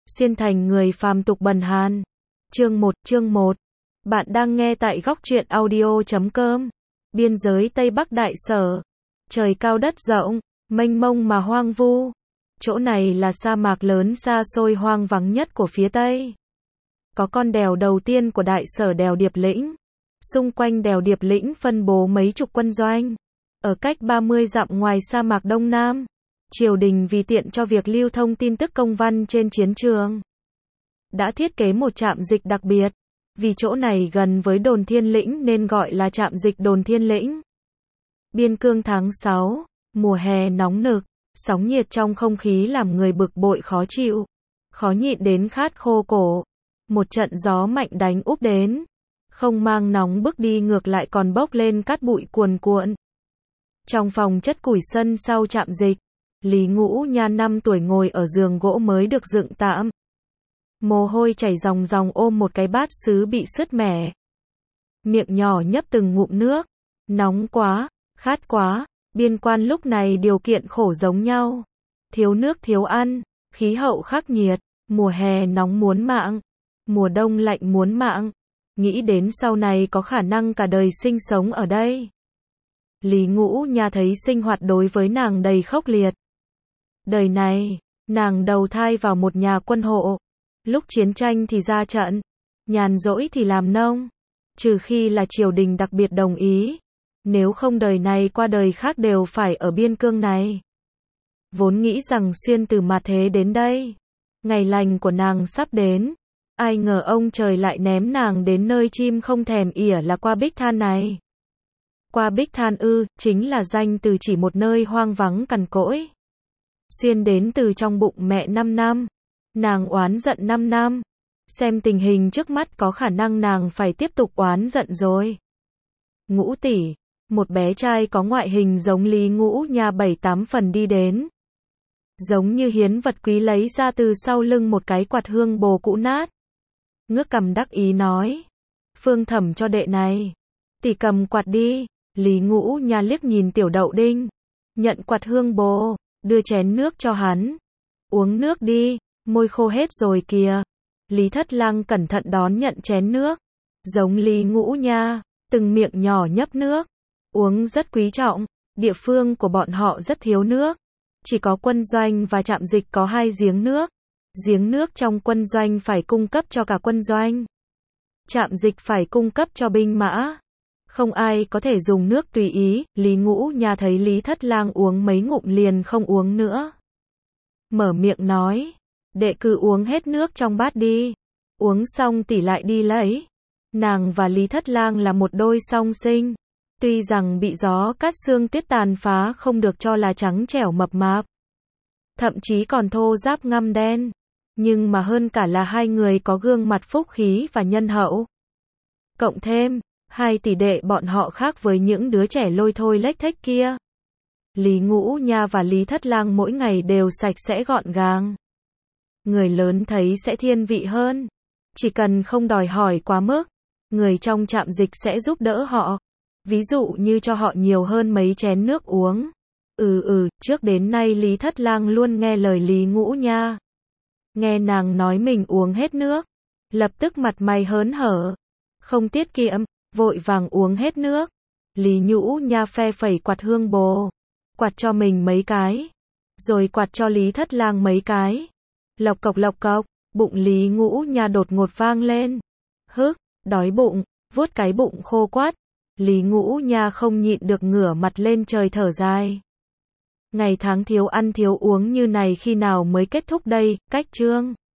Xuyên thành người phàm tục bần hàn. Chương 1. Bạn đang nghe tại góc truyện audio.com. Biên giới Tây Bắc Đại Sở. Trời cao đất rộng, mênh mông mà hoang vu. Chỗ này là sa mạc lớn xa xôi hoang vắng nhất của phía Tây. Có con đèo đầu tiên của Đại Sở, đèo Điệp Lĩnh. Xung quanh đèo Điệp Lĩnh phân bố mấy chục quân doanh. Ở cách 30 dặm ngoài sa mạc Đông Nam, triều đình vì tiện cho việc lưu thông tin tức công văn trên chiến trường, đã thiết kế một trạm dịch đặc biệt. Vì chỗ này gần với đồn Thiên Lĩnh nên gọi là trạm dịch đồn Thiên Lĩnh. Biên cương tháng 6, mùa hè nóng nực, sóng nhiệt trong không khí làm người bực bội khó chịu, khó nhịn đến khát khô cổ. Một trận gió mạnh đánh úp đến, không mang nóng bức đi ngược lại còn bốc lên cát bụi cuồn cuộn. Trong phòng chất củi sân sau trạm dịch, Lý Ngũ Nha 5 tuổi ngồi ở giường gỗ mới được dựng tạm. Mồ hôi chảy ròng ròng ôm một cái bát sứ bị sứt mẻ. Miệng nhỏ nhấp từng ngụm nước. Nóng quá, khát quá, biên quan lúc này điều kiện khổ giống nhau. Thiếu nước thiếu ăn, khí hậu khắc nghiệt, mùa hè nóng muốn mạng, mùa đông lạnh muốn mạng. Nghĩ đến sau này có khả năng cả đời sinh sống ở đây, Lý Ngũ Nha thấy sinh hoạt đối với nàng đầy khốc liệt. Đời này, nàng đầu thai vào một nhà quân hộ. Lúc chiến tranh thì ra trận, nhàn rỗi thì làm nông. Trừ khi là triều đình đặc biệt đồng ý. Nếu không đời này qua đời khác đều phải ở biên cương này. Vốn nghĩ rằng xuyên từ mà thế đến đây, ngày lành của nàng sắp đến. Ai ngờ ông trời lại ném nàng đến nơi chim không thèm ỉa là Qua Bích Than này. Qua Bích Than chính là danh từ chỉ một nơi hoang vắng cằn cỗi. Xuyên đến từ trong bụng mẹ 5 năm. Nàng oán giận 5 năm. Xem tình hình trước mắt có khả năng nàng phải tiếp tục oán giận rồi. Ngũ tỷ, một bé trai có ngoại hình giống Lý Ngũ Nha 7-8 phần đi đến. Giống như hiến vật quý lấy ra từ sau lưng một cái quạt hương bồ cũ nát. Ngước cằm đắc ý nói. Phương Thẩm cho đệ này. Tỷ cầm quạt đi. Lý Ngũ Nha liếc nhìn Tiểu Đậu Đinh. Nhận quạt hương bồ, đưa chén nước cho hắn. Uống nước đi, môi khô hết rồi kìa. Lý Thất Lang cẩn thận đón nhận chén nước. Giống Lý Ngũ Nha, từng miệng nhỏ nhấp nước. Uống rất quý trọng, địa phương của bọn họ rất thiếu nước. Chỉ có quân doanh và trạm dịch có 2 giếng nước. Giếng nước trong quân doanh phải cung cấp cho cả quân doanh. Trạm dịch phải cung cấp cho binh mã. Không ai có thể dùng nước tùy ý. Lý Ngũ Nha thấy Lý Thất Lang uống mấy ngụm liền không uống nữa. Mở miệng nói. Đệ cứ uống hết nước trong bát đi. Uống xong tỷ lại đi lấy. Nàng và Lý Thất Lang là một đôi song sinh. Tuy rằng bị gió cát sương tuyết tàn phá không được cho là trắng trẻo mập mạp. Thậm chí còn thô ráp ngăm đen. Nhưng mà hơn cả là hai người có gương mặt phúc khí và nhân hậu. Cộng thêm, 2 tỷ đệ bọn họ khác với những đứa trẻ lôi thôi lếch thếch kia. Lý Ngũ Nha và Lý Thất Lang mỗi ngày đều sạch sẽ gọn gàng. Người lớn thấy sẽ thiên vị hơn. Chỉ cần không đòi hỏi quá mức, người trong trạm dịch sẽ giúp đỡ họ. Ví dụ như cho họ nhiều hơn mấy chén nước uống. Trước đến nay Lý Thất Lang luôn nghe lời Lý Ngũ Nha. Nghe nàng nói mình uống hết nước, lập tức mặt mày hớn hở. Không tiết kiệm, vội vàng uống hết nước. Lý Ngũ Nha phe phẩy quạt hương bồ, quạt cho mình mấy cái, rồi quạt cho Lý Thất Lang mấy cái. Lộc cộc, bụng Lý Ngũ Nha đột ngột vang lên. Đói bụng, vuốt cái bụng khô quắt. Lý Ngũ Nha không nhịn được ngửa mặt lên trời thở dài. Ngày tháng thiếu ăn thiếu uống như này khi nào mới kết thúc đây? Cách chương